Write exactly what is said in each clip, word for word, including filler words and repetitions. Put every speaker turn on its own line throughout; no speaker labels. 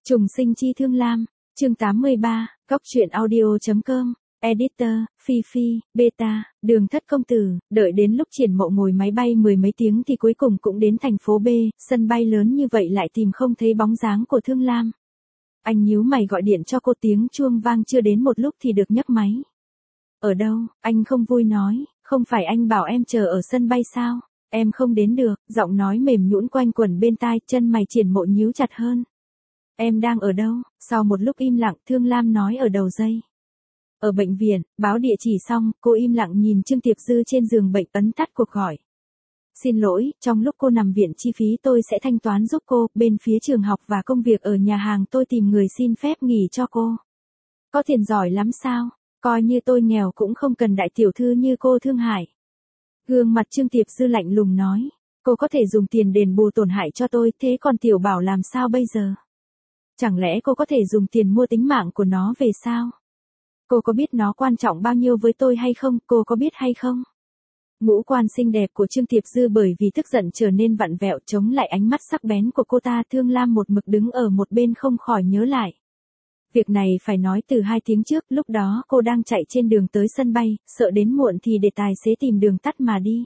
Trùng sinh chi Thương Lam, chương tám mươi ba, Góc truyện audio chấm com, Editor, Phi Phi, Beta, Đường Thất Công Tử, đợi đến lúc Triển Mộ ngồi máy bay mười mấy tiếng thì cuối cùng cũng đến thành phố B, sân bay lớn như vậy lại tìm không thấy bóng dáng của Thương Lam. Anh nhíu mày gọi điện cho cô, tiếng chuông vang chưa đến một lúc thì được nhấc máy. Ở đâu? Anh không vui nói, không phải anh bảo em chờ ở sân bay sao? Em không đến được, giọng nói mềm nhũn quanh quẩn bên tai, chân mày Triển Mộ nhíu chặt hơn. Em đang ở đâu? Sau một lúc im lặng, Thương Lam nói ở đầu dây. Ở bệnh viện, báo địa chỉ xong, cô im lặng nhìn Trương Tiệp Dư trên giường bệnh, ấn tắt cuộc gọi. Xin lỗi, trong lúc cô nằm viện chi phí tôi sẽ thanh toán giúp cô, bên phía trường học và công việc ở nhà hàng tôi tìm người xin phép nghỉ cho cô. Có tiền giỏi lắm sao? Coi như tôi nghèo cũng không cần đại tiểu thư như cô thương hại. Gương mặt Trương Tiệp Dư lạnh lùng nói, cô có thể dùng tiền đền bù tổn hại cho tôi, thế còn Tiểu Bảo làm sao bây giờ? Chẳng lẽ cô có thể dùng tiền mua tính mạng của nó về sao? Cô có biết nó quan trọng bao nhiêu với tôi hay không, cô có biết hay không? Ngũ quan xinh đẹp của Trương Tiệp Dư bởi vì tức giận trở nên vặn vẹo, chống lại ánh mắt sắc bén của cô ta. Thương Lam một mực đứng ở một bên không khỏi nhớ lại. Việc này phải nói từ hai tiếng trước, lúc đó cô đang chạy trên đường tới sân bay, sợ đến muộn thì để tài xế tìm đường tắt mà đi.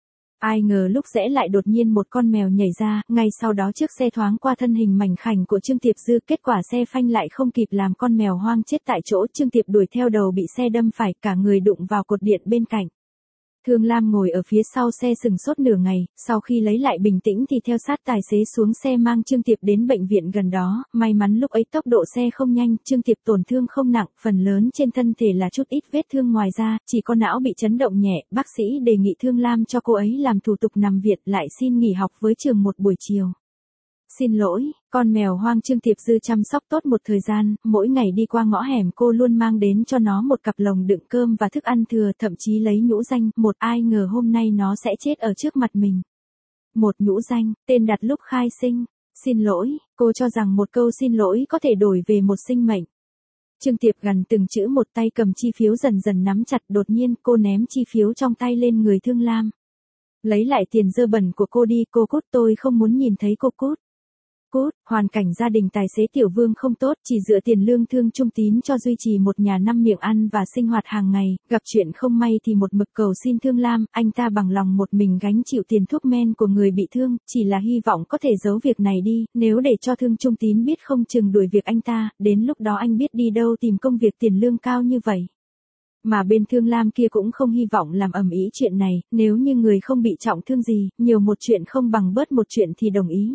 Ai ngờ lúc rẽ lại đột nhiên một con mèo nhảy ra, ngay sau đó chiếc xe thoáng qua thân hình mảnh khảnh của Trương Tiệp Dư, kết quả xe phanh lại không kịp làm con mèo hoang chết tại chỗ. Trương Tiệp đuổi theo đầu bị xe đâm phải, cả người đụng vào cột điện bên cạnh. Thương Lam ngồi ở phía sau xe sừng sốt nửa ngày, sau khi lấy lại bình tĩnh thì theo sát tài xế xuống xe mang Trương Tiệp đến bệnh viện gần đó. May mắn lúc ấy tốc độ xe không nhanh, Trương Tiệp tổn thương không nặng, phần lớn trên thân thể là chút ít vết thương, ngoài ra chỉ có não bị chấn động nhẹ. Bác sĩ đề nghị Thương Lam cho cô ấy làm thủ tục nằm viện, lại xin nghỉ học với trường một buổi chiều. Xin lỗi, con mèo hoang Trương Tiệp Dư chăm sóc tốt một thời gian, mỗi ngày đi qua ngõ hẻm cô luôn mang đến cho nó một cặp lồng đựng cơm và thức ăn thừa, thậm chí lấy nhũ danh, một ai ngờ hôm nay nó sẽ chết ở trước mặt mình. Một nhũ danh, tên đặt lúc khai sinh. Xin lỗi, cô cho rằng một câu xin lỗi có thể đổi về một sinh mệnh. Trương Tiệp gằn từng chữ một, tay cầm chi phiếu dần dần nắm chặt, đột nhiên cô ném chi phiếu trong tay lên người Thương Lam. Lấy lại tiền dơ bẩn của cô đi, cô cút, tôi không muốn nhìn thấy cô cút. Cút, hoàn cảnh gia đình tài xế Tiểu Vương không tốt, chỉ dựa tiền lương thương trung tín cho duy trì một nhà năm miệng ăn và sinh hoạt hàng ngày, gặp chuyện không may thì một mực cầu xin Thương Lam, anh ta bằng lòng một mình gánh chịu tiền thuốc men của người bị thương, chỉ là hy vọng có thể giấu việc này đi, nếu để cho thương trung tín biết không chừng đuổi việc anh ta, đến lúc đó anh biết đi đâu tìm công việc tiền lương cao như vậy. Mà bên Thương Lam kia cũng không hy vọng làm ầm ĩ chuyện này, nếu như người không bị trọng thương gì, nhiều một chuyện không bằng bớt một chuyện thì đồng ý.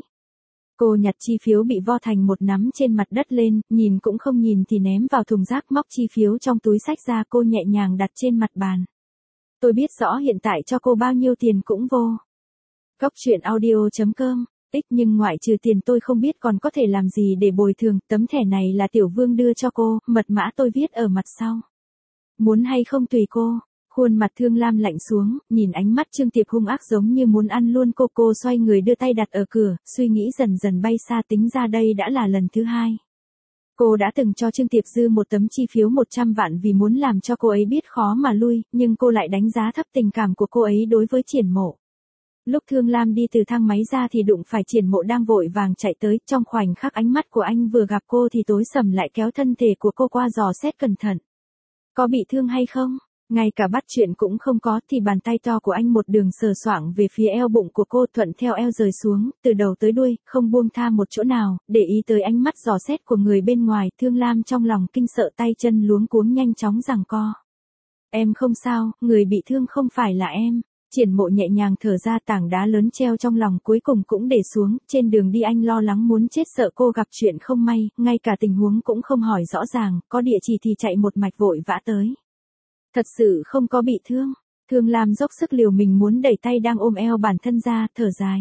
Cô nhặt chi phiếu bị vo thành một nắm trên mặt đất lên, nhìn cũng không nhìn thì ném vào thùng rác, móc chi phiếu trong túi xách ra, cô nhẹ nhàng đặt trên mặt bàn. Tôi biết rõ hiện tại cho cô bao nhiêu tiền cũng vô. Góc truyện audio chấm com, tích nhưng ngoại trừ tiền tôi không biết còn có thể làm gì để bồi thường, tấm thẻ này là Tiểu Vương đưa cho cô, mật mã tôi viết ở mặt sau. Muốn hay không tùy cô. Khuôn mặt Thương Lam lạnh xuống, nhìn ánh mắt Trương Tiệp hung ác giống như muốn ăn luôn cô. Cô xoay người đưa tay đặt ở cửa, suy nghĩ dần dần bay xa, tính ra đây đã là lần thứ hai. Cô đã từng cho Trương Tiệp Dư một tấm chi phiếu một trăm vạn vì muốn làm cho cô ấy biết khó mà lui, nhưng cô lại đánh giá thấp tình cảm của cô ấy đối với Triển Mộ. Lúc Thương Lam đi từ thang máy ra thì đụng phải Triển Mộ đang vội vàng chạy tới, trong khoảnh khắc ánh mắt của anh vừa gặp cô thì tối sầm lại, kéo thân thể của cô qua dò xét cẩn thận. Có bị thương hay không? Ngay cả bắt chuyện cũng không có thì bàn tay to của anh một đường sờ soạng về phía eo bụng của cô, thuận theo eo rời xuống, từ đầu tới đuôi, không buông tha một chỗ nào, để ý tới ánh mắt dò xét của người bên ngoài. Thương Lam trong lòng kinh sợ, tay chân luống cuống nhanh chóng giằng co. Em không sao, người bị thương không phải là em. Triển Mộ nhẹ nhàng thở ra, tảng đá lớn treo trong lòng cuối cùng cũng để xuống. Trên đường đi anh lo lắng muốn chết, sợ cô gặp chuyện không may, ngay cả tình huống cũng không hỏi rõ ràng, có địa chỉ thì chạy một mạch vội vã tới. Thật sự không có bị thương. Thương Lam dốc sức liều mình muốn đẩy tay đang ôm eo bản thân ra, thở dài.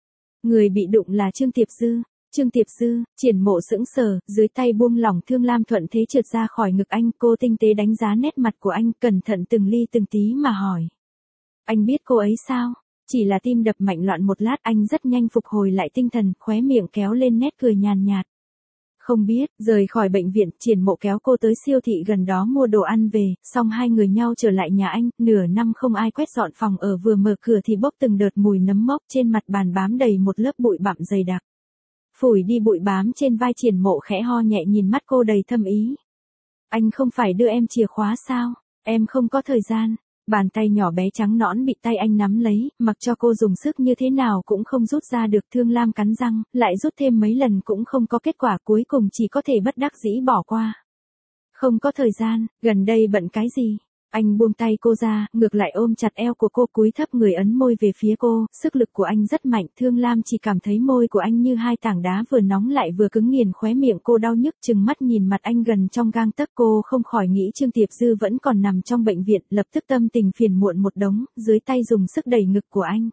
Người bị đụng là Trương Tiệp Dư. Trương Tiệp Dư, Triển Mộ sững sờ, dưới tay buông lỏng, Thương Lam thuận thế trượt ra khỏi ngực anh. Cô tinh tế đánh giá nét mặt của anh, cẩn thận từng ly từng tí mà hỏi. Anh biết cô ấy sao? Chỉ là tim đập mạnh loạn một lát, anh rất nhanh phục hồi lại tinh thần, khóe miệng kéo lên nét cười nhàn nhạt. Không biết. Rời khỏi bệnh viện, Triển Mộ kéo cô tới siêu thị gần đó mua đồ ăn về, xong hai người nhau trở lại nhà anh. Nửa năm không ai quét dọn phòng ở, vừa mở cửa thì bốc từng đợt mùi nấm mốc, trên mặt bàn bám đầy một lớp bụi bặm dày đặc. Phủi đi bụi bám trên vai Triển Mộ khẽ ho nhẹ nhìn mắt cô đầy thâm ý. Anh không phải đưa em chìa khóa sao? Em không có thời gian. Bàn tay nhỏ bé trắng nõn bị tay anh nắm lấy, mặc cho cô dùng sức như thế nào cũng không rút ra được. Thương Lam cắn răng, lại rút thêm mấy lần cũng không có kết quả, cuối cùng chỉ có thể bất đắc dĩ bỏ qua. Không có thời gian, gần đây bận cái gì? Anh buông tay cô ra, ngược lại ôm chặt eo của cô, cúi thấp người ấn môi về phía cô, sức lực của anh rất mạnh. Thương Lam chỉ cảm thấy môi của anh như hai tảng đá vừa nóng lại vừa cứng nghiền, khóe miệng cô đau nhức chừng mắt nhìn mặt anh gần trong gang tấc. Cô không khỏi nghĩ Trương Tiệp Dư vẫn còn nằm trong bệnh viện, lập tức tâm tình phiền muộn một đống, dưới tay dùng sức đẩy ngực của anh.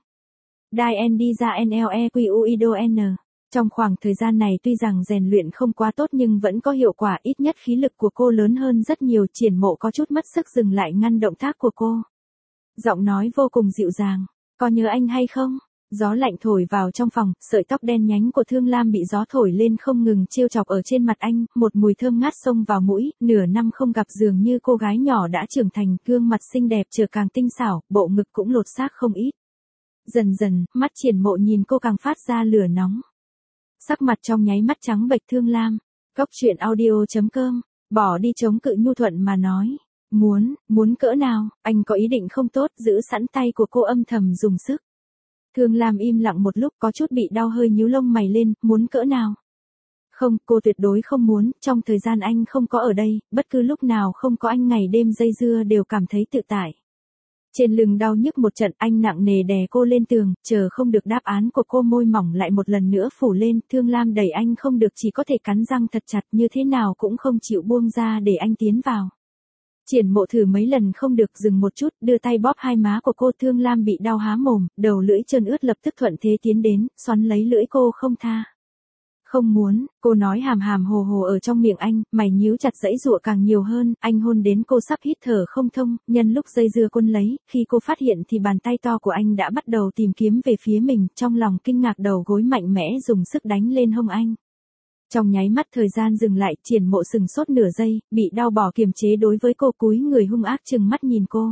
Dai N đi ra N L E Q U I D O N. Trong khoảng thời gian này tuy rằng rèn luyện không quá tốt nhưng vẫn có hiệu quả, ít nhất khí lực của cô lớn hơn rất nhiều. Triển Mộ có chút mất sức dừng lại ngăn động tác của cô. Giọng nói vô cùng dịu dàng, có nhớ anh hay không? Gió lạnh thổi vào trong phòng, sợi tóc đen nhánh của Thương Lam bị gió thổi lên không ngừng trêu chọc ở trên mặt anh, một mùi thơm ngát xông vào mũi. Nửa năm không gặp dường như cô gái nhỏ đã trưởng thành, gương mặt xinh đẹp trở càng tinh xảo, bộ ngực cũng lột xác không ít. Dần dần, mắt Triển Mộ nhìn cô càng phát ra lửa nóng. Sắc mặt trong nháy mắt trắng bệch. Thương Lam, Cóc truyện audio chấm com, bỏ đi chống cự nhu thuận mà nói. Muốn, muốn cỡ nào? Anh có ý định không tốt, giữ sẵn tay của cô âm thầm dùng sức. Thương Lam im lặng một lúc, có chút bị đau, hơi nhíu lông mày lên. Muốn cỡ nào? Không, cô tuyệt đối không muốn. Trong thời gian anh không có ở đây, bất cứ lúc nào không có anh, ngày đêm dây dưa đều cảm thấy tự tại. Trên lưng đau nhức một trận, anh nặng nề đè cô lên tường, chờ không được đáp án của cô, môi mỏng lại một lần nữa phủ lên. Thương Lam đẩy anh không được, chỉ có thể cắn răng thật chặt, như thế nào cũng không chịu buông ra để anh tiến vào. Triển Mộ thử mấy lần không được, dừng một chút, đưa tay bóp hai má của cô. Thương Lam bị đau há mồm, đầu lưỡi trơn ướt lập tức thuận thế tiến đến, xoắn lấy lưỡi cô không tha. Không muốn, cô nói hàm hàm hồ hồ ở trong miệng anh, mày nhíu chặt giãy giụa càng nhiều hơn. Anh hôn đến cô sắp hít thở không thông, nhân lúc dây dưa quân lấy, khi cô phát hiện thì bàn tay to của anh đã bắt đầu tìm kiếm về phía mình, trong lòng kinh ngạc đầu gối mạnh mẽ dùng sức đánh lên hông anh. Trong nháy mắt thời gian dừng lại, Triển Mộ sừng sốt nửa giây, bị đau bỏ kiềm chế đối với cô, cúi người hung ác trừng mắt nhìn cô.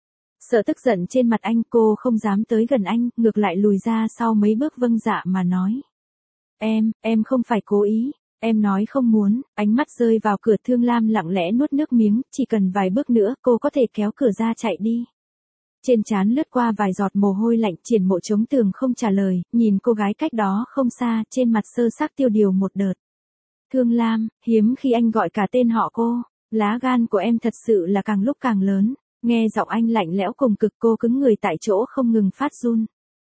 Sợ tức giận trên mặt anh, cô không dám tới gần anh, ngược lại lùi ra sau mấy bước, vâng dạ mà nói. Em, em không phải cố ý, em nói không muốn. Ánh mắt rơi vào cửa. Thương Lam lặng lẽ nuốt nước miếng, chỉ cần vài bước nữa cô có thể kéo cửa ra chạy đi. Trên trán lướt qua vài giọt mồ hôi lạnh. Triển Mộ chống tường không trả lời, nhìn cô gái cách đó không xa, trên mặt sơ xác tiêu điều một đợt. Thương Lam, hiếm khi anh gọi cả tên họ cô, lá gan của em thật sự là càng lúc càng lớn. Nghe giọng anh lạnh lẽo cùng cực, cô cứng người tại chỗ không ngừng phát run.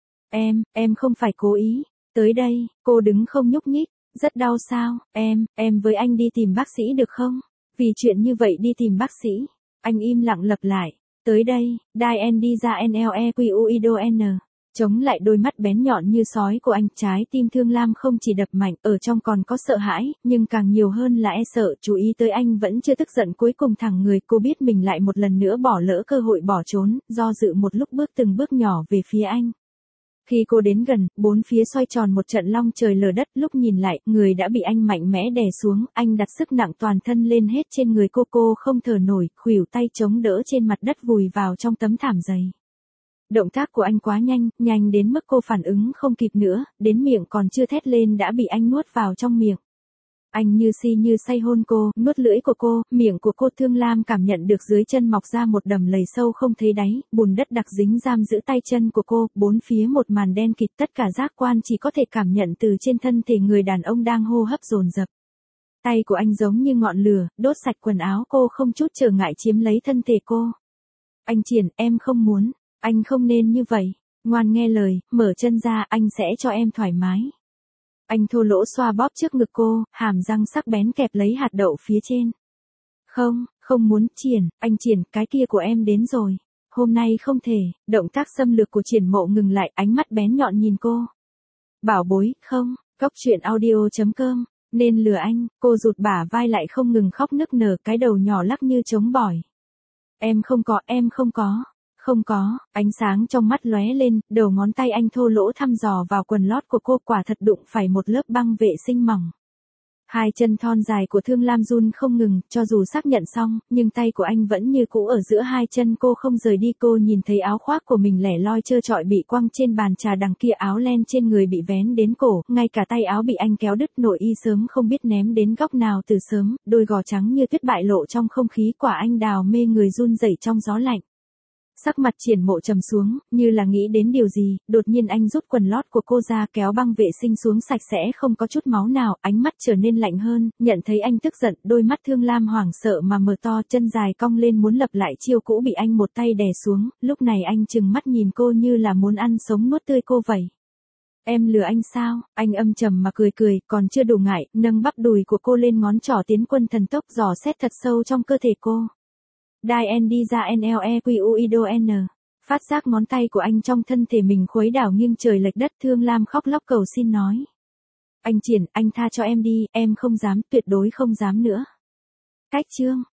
Em, em không phải cố ý. Tới đây, cô đứng không nhúc nhích. Rất đau sao? Em, em với anh đi tìm bác sĩ được không? Vì chuyện như vậy đi tìm bác sĩ. Anh im lặng lặp lại. Tới đây, Dai N đi ra N L E Q U I D O N. Chống lại đôi mắt bén nhọn như sói của anh, trái tim Thương Lam không chỉ đập mạnh, ở trong còn có sợ hãi, nhưng càng nhiều hơn là e sợ. Chú ý tới anh vẫn chưa tức giận, cuối cùng thẳng người. Cô biết mình lại một lần nữa bỏ lỡ cơ hội bỏ trốn, do dự một lúc bước từng bước nhỏ về phía anh. Khi cô đến gần, bốn phía xoay tròn một trận long trời lở đất, lúc nhìn lại, người đã bị anh mạnh mẽ đè xuống. Anh đặt sức nặng toàn thân lên hết trên người cô, cô không thở nổi, khuỷu tay chống đỡ trên mặt đất vùi vào trong tấm thảm dày. Động tác của anh quá nhanh, nhanh đến mức cô phản ứng không kịp nữa, đến miệng còn chưa thét lên đã bị anh nuốt vào trong miệng. Anh như si như say hôn cô, nuốt lưỡi của cô, miệng của cô. Thương Lam cảm nhận được dưới chân mọc ra một đầm lầy sâu không thấy đáy, bùn đất đặc dính giam giữ tay chân của cô, bốn phía một màn đen kịt, tất cả giác quan chỉ có thể cảm nhận từ trên thân thể người đàn ông đang hô hấp dồn dập. Tay của anh giống như ngọn lửa, đốt sạch quần áo cô, không chút trở ngại chiếm lấy thân thể cô. Anh Triển, em không muốn, anh không nên như vậy, ngoan nghe lời, mở chân ra, anh sẽ cho em thoải mái. Anh thô lỗ xoa bóp trước ngực cô, hàm răng sắc bén kẹp lấy hạt đậu phía trên. Không, không muốn. Triển, anh Triển, cái kia của em đến rồi. Hôm nay không thể. Động tác xâm lược của Triển Mộ ngừng lại, ánh mắt bén nhọn nhìn cô. Bảo bối, không. Cóc truyện audio chấm com. Nên lừa anh. Cô rụt bả vai lại không ngừng khóc nức nở, cái đầu nhỏ lắc như trống bỏi. Em không có, em không có. Không có. Ánh sáng trong mắt lóe lên, đầu ngón tay anh thô lỗ thăm dò vào quần lót của cô, quả thật đụng phải một lớp băng vệ sinh mỏng. Hai chân thon dài của Thương Lam run không ngừng, cho dù xác nhận xong, nhưng tay của anh vẫn như cũ ở giữa hai chân cô không rời đi. Cô nhìn thấy áo khoác của mình lẻ loi trơ trọi bị quăng trên bàn trà, đằng kia áo len trên người bị vén đến cổ, ngay cả tay áo bị anh kéo đứt, nội y sớm không biết ném đến góc nào từ sớm, đôi gò trắng như tuyết bại lộ trong không khí, quả anh đào mê người run rẩy trong gió lạnh. Sắc mặt Triển Mộ trầm xuống, như là nghĩ đến điều gì, đột nhiên anh rút quần lót của cô ra, kéo băng vệ sinh xuống sạch sẽ không có chút máu nào, ánh mắt trở nên lạnh hơn, nhận thấy anh tức giận, đôi mắt Thương Lam hoảng sợ mà mở to, chân dài cong lên muốn lập lại chiêu cũ bị anh một tay đè xuống, lúc này anh trừng mắt nhìn cô như là muốn ăn sống nuốt tươi cô vậy. Em lừa anh sao? Anh âm trầm mà cười cười, còn chưa đủ ngại, nâng bắp đùi của cô lên, ngón trỏ tiến quân thần tốc dò xét thật sâu trong cơ thể cô. Đai N đi ra N L E Q U I D O N. Phát giác ngón tay của anh trong thân thể mình khuấy đảo nghiêng trời lệch đất, Thương Lam khóc lóc cầu xin nói. Anh Triển, anh tha cho em đi, em không dám, tuyệt đối không dám nữa. Cách chương.